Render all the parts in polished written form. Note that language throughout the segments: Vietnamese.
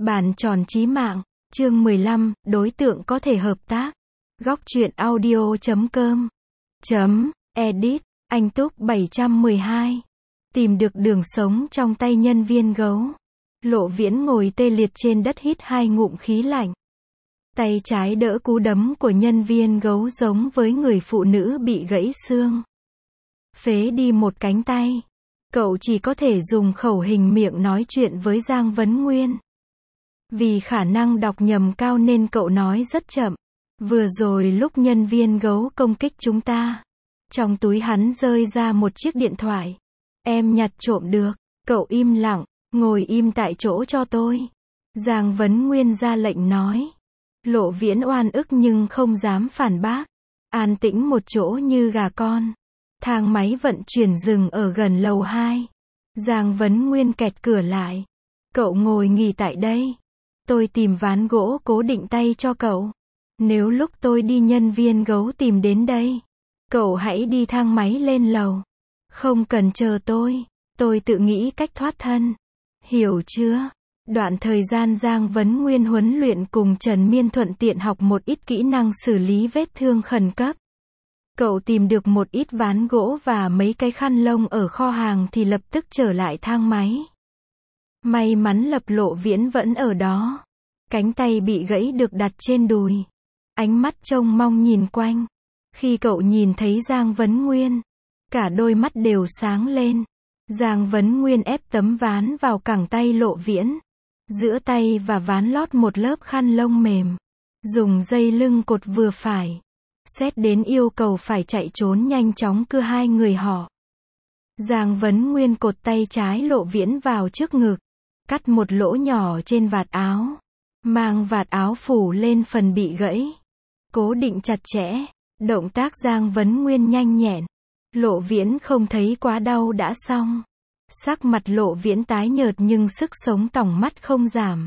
Bàn tròn chí mạng, chương 15, đối tượng có thể hợp tác. Góc truyện audio.com edit, anh Túc 712. Tìm được đường sống trong tay nhân viên gấu. Lộ Viễn ngồi tê liệt trên đất hít hai ngụm khí lạnh. Tay trái đỡ cú đấm của nhân viên gấu giống với người phụ nữ bị gãy xương. Phế đi một cánh tay. Cậu chỉ có thể dùng khẩu hình miệng nói chuyện với Giang Vấn Nguyên. Vì khả năng đọc nhầm cao nên cậu nói rất chậm. Vừa rồi lúc nhân viên gấu công kích chúng ta, trong túi hắn rơi ra một chiếc điện thoại. Em nhặt trộm được. Cậu im lặng, ngồi im tại chỗ cho tôi. Giang Vấn Nguyên ra lệnh nói. Lộ Viễn oan ức nhưng không dám phản bác. An tĩnh một chỗ như gà con. Thang máy vận chuyển dừng ở gần lầu 2. Giang Vấn Nguyên kẹt cửa lại. Cậu ngồi nghỉ tại đây. Tôi tìm ván gỗ cố định tay cho cậu. Nếu lúc tôi đi nhân viên gấu tìm đến đây, cậu hãy đi thang máy lên lầu. Không cần chờ tôi tự nghĩ cách thoát thân. Hiểu chưa? Đoạn thời gian Giang Vấn Nguyên huấn luyện cùng Trần Miên thuận tiện học một ít kỹ năng xử lý vết thương khẩn cấp. Cậu tìm được một ít ván gỗ và mấy cái khăn lông ở kho hàng thì lập tức trở lại thang máy. May mắn Lập Lộ Viễn vẫn ở đó. Cánh tay bị gãy được đặt trên đùi. Ánh mắt trông mong nhìn quanh. Khi cậu nhìn thấy Giang Vấn Nguyên, cả đôi mắt đều sáng lên. Giang Vấn Nguyên ép tấm ván vào cẳng tay Lộ Viễn. Giữa tay và ván lót một lớp khăn lông mềm. Dùng dây lưng cột vừa phải. Xét đến yêu cầu phải chạy trốn nhanh chóng cưa hai người họ. Giang Vấn Nguyên cột tay trái Lộ Viễn vào trước ngực. Cắt một lỗ nhỏ trên vạt áo. Mang vạt áo phủ lên phần bị gãy. Cố định chặt chẽ. Động tác Giang Vấn Nguyên nhanh nhẹn. Lộ Viễn không thấy quá đau đã xong. Sắc mặt Lộ Viễn tái nhợt nhưng sức sống tỏng mắt không giảm.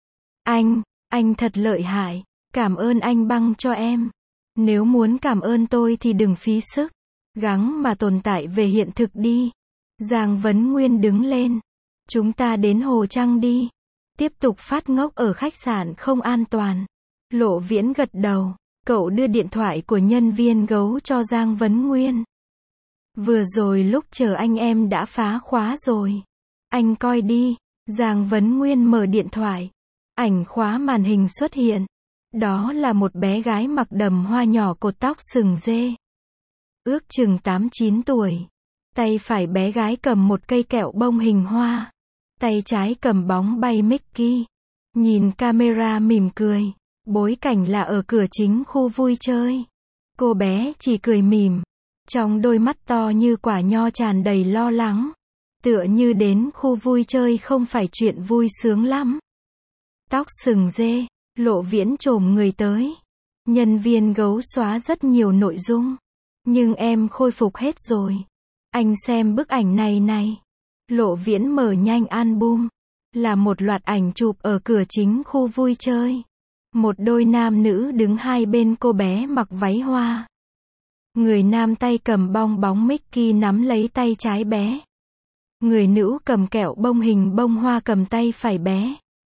Anh thật lợi hại. Cảm ơn anh băng cho em. Nếu muốn cảm ơn tôi thì đừng phí sức. Gắng mà tồn tại về hiện thực đi. Giang Vấn Nguyên đứng lên. Chúng ta đến Hồ Trăng đi. Tiếp tục phát ngốc ở khách sạn không an toàn. Lộ Viễn gật đầu. Cậu đưa điện thoại của nhân viên gấu cho Giang Vấn Nguyên. Vừa rồi lúc chờ anh em đã phá khóa rồi. Anh coi đi. Giang Vấn Nguyên mở điện thoại. Ảnh khóa màn hình xuất hiện. Đó là một bé gái mặc đầm hoa nhỏ cột tóc sừng dê. Ước chừng 8-9 tuổi. Tay phải bé gái cầm một cây kẹo bông hình hoa. Tay trái cầm bóng bay Mickey. Nhìn camera mỉm cười. Bối cảnh là ở cửa chính khu vui chơi. Cô bé chỉ cười mỉm. Trong đôi mắt to như quả nho tràn đầy lo lắng. Tựa như đến khu vui chơi không phải chuyện vui sướng lắm. Tóc sừng dê. Lộ Viễn chồm người tới. Nhân viên gấu xóa rất nhiều nội dung. Nhưng em khôi phục hết rồi. Anh xem bức ảnh này. Lộ Viễn mở nhanh album. Là một loạt ảnh chụp ở cửa chính khu vui chơi. Một đôi nam nữ đứng hai bên cô bé mặc váy hoa. Người nam tay cầm bong bóng Mickey nắm lấy tay trái bé. Người nữ cầm kẹo bông hình bông hoa cầm tay phải bé.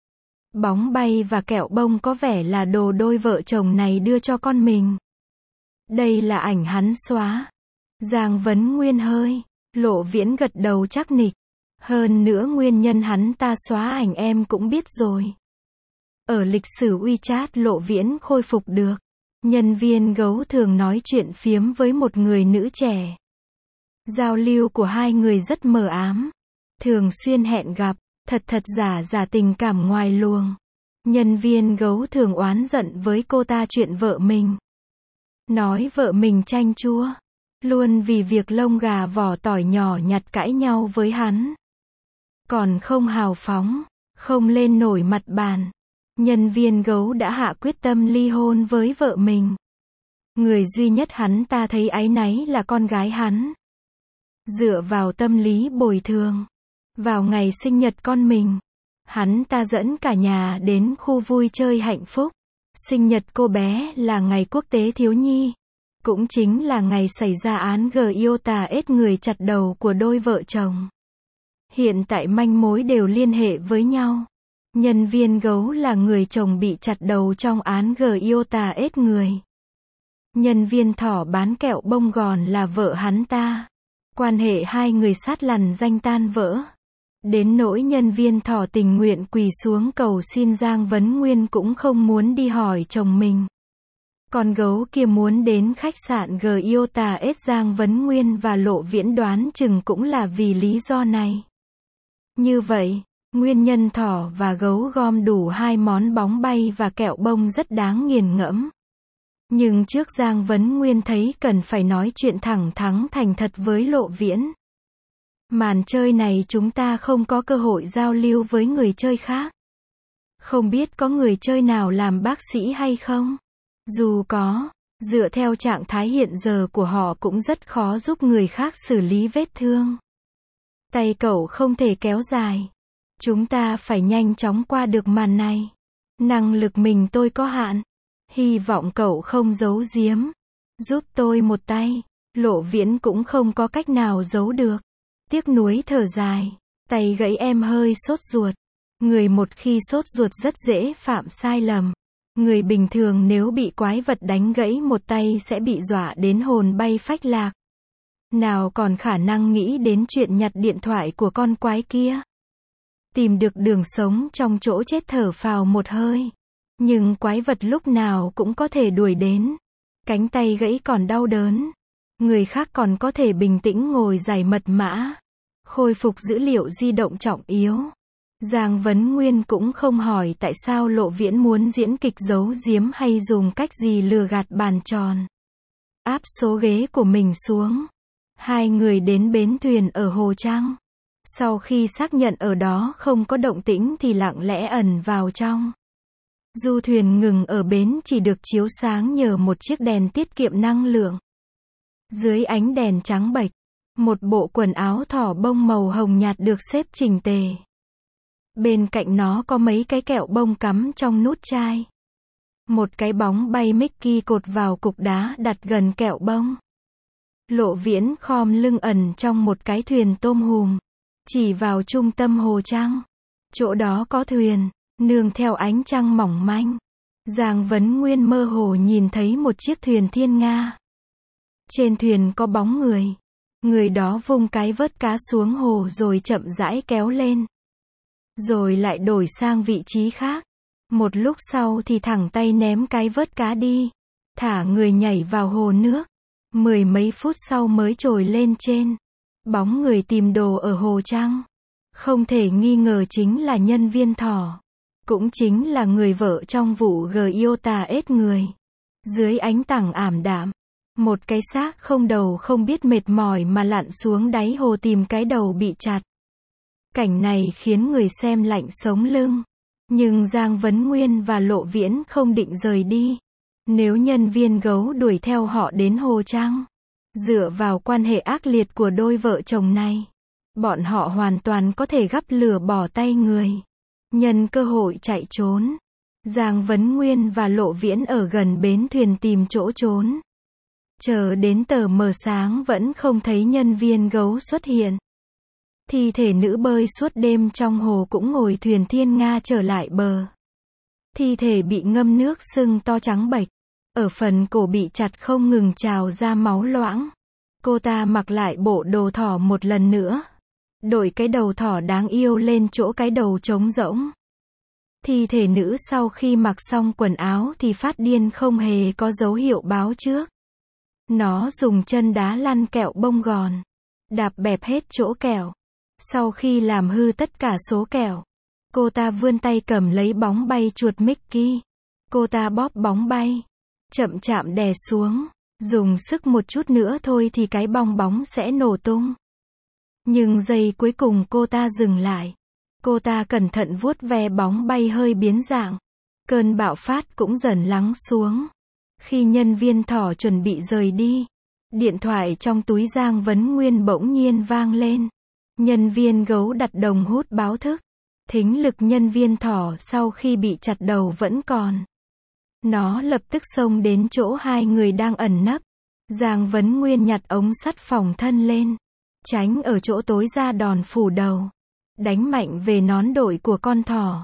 Bóng bay và kẹo bông có vẻ là đồ đôi vợ chồng này đưa cho con mình. Đây là ảnh hắn xóa. Giang Vấn Nguyên hơi. Lộ Viễn gật đầu chắc nịch. Hơn nữa nguyên nhân hắn ta xóa ảnh em cũng biết rồi. Ở lịch sử WeChat Lộ Viễn khôi phục được. Nhân viên gấu thường nói chuyện phiếm với một người nữ trẻ. Giao lưu của hai người rất mờ ám. Thường xuyên hẹn gặp. Thật giả tình cảm ngoài luồng. Nhân viên gấu thường oán giận với cô ta chuyện vợ mình. Nói vợ mình chanh chua. Luôn vì việc lông gà vỏ tỏi nhỏ nhặt cãi nhau với hắn. Còn không hào phóng. Không lên nổi mặt bàn. Nhân viên gấu đã hạ quyết tâm ly hôn với vợ mình. Người duy nhất hắn ta thấy áy náy là con gái hắn. Dựa vào tâm lý bồi thường. Vào ngày sinh nhật con mình, hắn ta dẫn cả nhà đến khu vui chơi hạnh phúc. Sinh nhật cô bé là ngày quốc tế thiếu nhi. Cũng chính là ngày xảy ra án Giota ết người chặt đầu của đôi vợ chồng. Hiện tại manh mối đều liên hệ với nhau. Nhân viên gấu là người chồng bị chặt đầu trong án Giota ết người. Nhân viên thỏ bán kẹo bông gòn là vợ hắn ta. Quan hệ hai người sát lằn danh tan vỡ. Đến nỗi nhân viên thỏ tình nguyện quỳ xuống cầu xin Giang Vấn Nguyên cũng không muốn đi hỏi chồng mình. Con gấu kia muốn đến khách sạn Giota ết Giang Vấn Nguyên và Lộ Viễn đoán chừng cũng là vì lý do này. Như vậy, nguyên nhân thỏ và gấu gom đủ hai món bóng bay và kẹo bông rất đáng nghiền ngẫm. Nhưng trước Giang Vấn Nguyên thấy cần phải nói chuyện thẳng thắn thành thật với Lộ Viễn. Màn chơi này chúng ta không có cơ hội giao lưu với người chơi khác. Không biết có người chơi nào làm bác sĩ hay không? Dù có, dựa theo trạng thái hiện giờ của họ cũng rất khó giúp người khác xử lý vết thương. Tay cậu không thể kéo dài. Chúng ta phải nhanh chóng qua được màn này. Năng lực mình tôi có hạn. Hy vọng cậu không giấu giếm. Giúp tôi một tay. Lộ Viễn cũng không có cách nào giấu được. Tiếc nuối thở dài. Tay gãy em hơi sốt ruột. Người một khi sốt ruột rất dễ phạm sai lầm. Người bình thường nếu bị quái vật đánh gãy một tay sẽ bị dọa đến hồn bay phách lạc. Nào còn khả năng nghĩ đến chuyện nhặt điện thoại của con quái kia. Tìm được đường sống trong chỗ chết thở phào một hơi. Nhưng quái vật lúc nào cũng có thể đuổi đến. Cánh tay gãy còn đau đớn. Người khác còn có thể bình tĩnh ngồi giải mật mã. Khôi phục dữ liệu di động trọng yếu. Giang Vấn Nguyên cũng không hỏi tại sao Lộ Viễn muốn diễn kịch giấu giếm hay dùng cách gì lừa gạt bàn tròn. Áp số ghế của mình xuống. Hai người đến bến thuyền ở Hồ Trăng. Sau khi xác nhận ở đó không có động tĩnh thì lặng lẽ ẩn vào trong. Du thuyền ngừng ở bến chỉ được chiếu sáng nhờ một chiếc đèn tiết kiệm năng lượng. Dưới ánh đèn trắng bệch, một bộ quần áo thỏ bông màu hồng nhạt được xếp chỉnh tề. Bên cạnh nó có mấy cái kẹo bông cắm trong nút chai. Một cái bóng bay Mickey cột vào cục đá đặt gần kẹo bông. Lộ Viễn khom lưng ẩn trong một cái thuyền tôm hùm. Chỉ vào trung tâm Hồ Trăng. Chỗ đó có thuyền, nương theo ánh trăng mỏng manh. Giang Vấn Nguyên mơ hồ nhìn thấy một chiếc thuyền thiên nga. Trên thuyền có bóng người. Người đó vung cái vớt cá xuống hồ rồi chậm rãi kéo lên. Rồi lại đổi sang vị trí khác. Một lúc sau thì thẳng tay ném cái vớt cá đi. Thả người nhảy vào hồ nước. 10 mấy phút sau mới trồi lên trên. Bóng người tìm đồ ở Hồ Trăng. Không thể nghi ngờ chính là nhân viên thỏ. Cũng chính là người vợ trong vụ Giota ết người. Dưới ánh tảng ảm đạm. Một cái xác không đầu không biết mệt mỏi mà lặn xuống đáy hồ tìm cái đầu bị chặt. Cảnh này khiến người xem lạnh sống lưng. Nhưng Giang Vấn Nguyên và Lộ Viễn không định rời đi. Nếu nhân viên gấu đuổi theo họ đến Hồ Trăng. Dựa vào quan hệ ác liệt của đôi vợ chồng này. Bọn họ hoàn toàn có thể gắp lửa bỏ tay người. Nhân cơ hội chạy trốn. Giang Vấn Nguyên và Lộ Viễn ở gần bến thuyền tìm chỗ trốn. Chờ đến tờ mờ sáng vẫn không thấy nhân viên gấu xuất hiện. Thi thể nữ bơi suốt đêm trong hồ cũng ngồi thuyền thiên nga trở lại bờ. Thi thể bị ngâm nước sưng to trắng bệch. Ở phần cổ bị chặt không ngừng trào ra máu loãng. Cô ta mặc lại bộ đồ thỏ một lần nữa. Đội cái đầu thỏ đáng yêu lên chỗ cái đầu trống rỗng. Thi thể nữ sau khi mặc xong quần áo thì phát điên không hề có dấu hiệu báo trước. Nó dùng chân đá lăn kẹo bông gòn. Đạp bẹp hết chỗ kẹo. Sau khi làm hư tất cả số kẹo, cô ta vươn tay cầm lấy bóng bay chuột Mickey. Cô ta bóp bóng bay. Chậm chạm đè xuống. Dùng sức một chút nữa thôi thì cái bong bóng sẽ nổ tung. Nhưng giây cuối cùng cô ta dừng lại. Cô ta cẩn thận vuốt ve bóng bay hơi biến dạng. Cơn bạo phát cũng dần lắng xuống. Khi nhân viên thỏ chuẩn bị rời đi, điện thoại trong túi Giang Vấn Nguyên bỗng nhiên vang lên. Nhân viên gấu đặt đồng hút báo thức. Thính lực nhân viên thỏ sau khi bị chặt đầu vẫn còn. Nó lập tức xông đến chỗ hai người đang ẩn nấp. Giang Vấn Nguyên nhặt ống sắt phòng thân lên. Tránh ở chỗ tối ra đòn phủ đầu. Đánh mạnh về nón đội của con thỏ.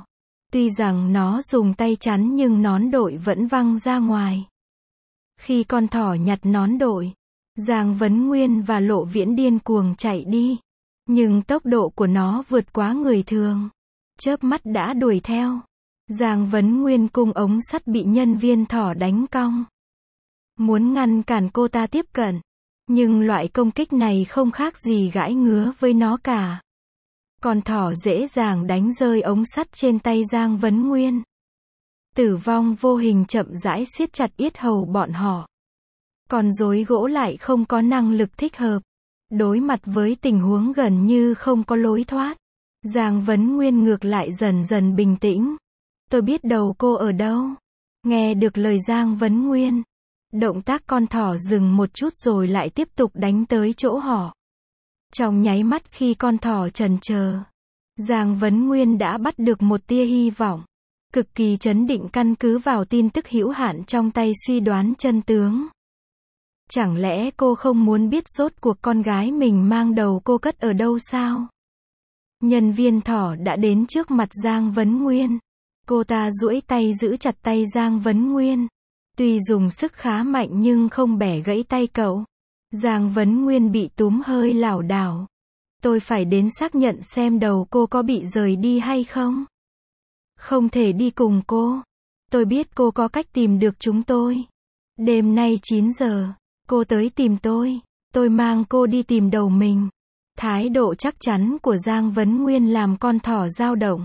Tuy rằng nó dùng tay chắn nhưng nón đội vẫn văng ra ngoài. Khi con thỏ nhặt nón đội, Giang Vấn Nguyên và Lộ Viễn điên cuồng chạy đi. Nhưng tốc độ của nó vượt quá người thường. Chớp mắt đã đuổi theo. Giang Vấn Nguyên cung ống sắt bị nhân viên thỏ đánh cong. Muốn ngăn cản cô ta tiếp cận. Nhưng loại công kích này không khác gì gãi ngứa với nó cả. Con thỏ dễ dàng đánh rơi ống sắt trên tay Giang Vấn Nguyên. Tử vong vô hình chậm rãi siết chặt yết hầu bọn họ. Còn rối gỗ lại không có năng lực thích hợp. Đối mặt với tình huống gần như không có lối thoát, Giang Vấn Nguyên ngược lại dần dần bình tĩnh. Tôi biết đầu cô ở đâu. Nghe được lời Giang Vấn Nguyên, động tác con thỏ dừng một chút rồi lại tiếp tục đánh tới chỗ họ. Trong nháy mắt khi con thỏ chần chờ, Giang Vấn Nguyên đã bắt được một tia hy vọng. Cực kỳ chấn định căn cứ vào tin tức hữu hạn trong tay suy đoán chân tướng. Chẳng lẽ cô không muốn biết rốt cuộc con gái mình mang đầu cô cất ở đâu sao? Nhân viên thỏ đã đến trước mặt Giang Vấn Nguyên. Cô ta duỗi tay giữ chặt tay Giang Vấn Nguyên. Tuy dùng sức khá mạnh nhưng không bẻ gãy tay cậu. Giang Vấn Nguyên bị túm hơi lảo đảo. Tôi phải đến xác nhận xem đầu cô có bị rời đi hay không. Không thể đi cùng cô. Tôi biết cô có cách tìm được chúng tôi. Đêm nay 9 giờ, cô tới tìm tôi mang cô đi tìm đầu mình. Thái độ chắc chắn của Giang Vấn Nguyên làm con thỏ dao động.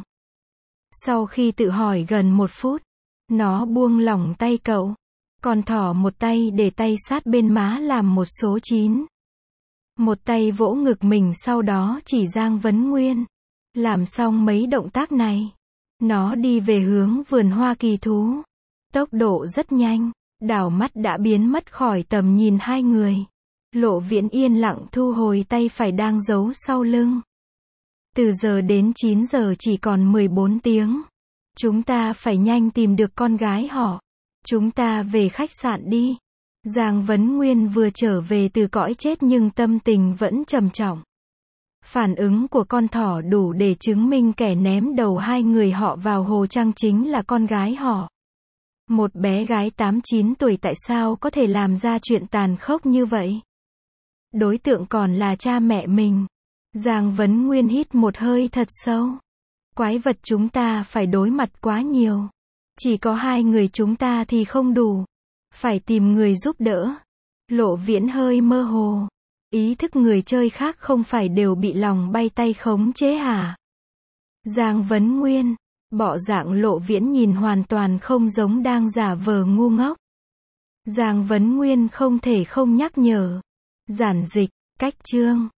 Sau khi tự hỏi gần 1 phút, nó buông lỏng tay cậu. Con thỏ một tay để tay sát bên má làm một số 9. Một tay vỗ ngực mình sau đó chỉ Giang Vấn Nguyên. Làm xong mấy động tác này, nó đi về hướng vườn hoa kỳ thú. Tốc độ rất nhanh, đảo mắt đã biến mất khỏi tầm nhìn hai người. Lộ Viễn yên lặng thu hồi tay phải đang giấu sau lưng. Từ giờ đến 9 giờ chỉ còn 14 tiếng. Chúng ta phải nhanh tìm được con gái họ. Chúng ta về khách sạn đi. Giang Vấn Nguyên vừa trở về từ cõi chết nhưng tâm tình vẫn trầm trọng. Phản ứng của con thỏ đủ để chứng minh kẻ ném đầu hai người họ vào hồ trăng chính là con gái họ. Một bé gái 8-9 tuổi tại sao có thể làm ra chuyện tàn khốc như vậy? Đối tượng còn là cha mẹ mình. Giang Vấn Nguyên hít một hơi thật sâu. Quái vật chúng ta phải đối mặt quá nhiều. Chỉ có hai người chúng ta thì không đủ. Phải tìm người giúp đỡ. Lộ Viễn hơi mơ hồ. Ý thức người chơi khác không phải đều bị lòng bay tay khống chế hả? Giang Vấn Nguyên. Bộ dạng Lộ Viễn nhìn hoàn toàn không giống đang giả vờ ngu ngốc. Giang Vấn Nguyên không thể không nhắc nhở. Giản dịch, cách chương.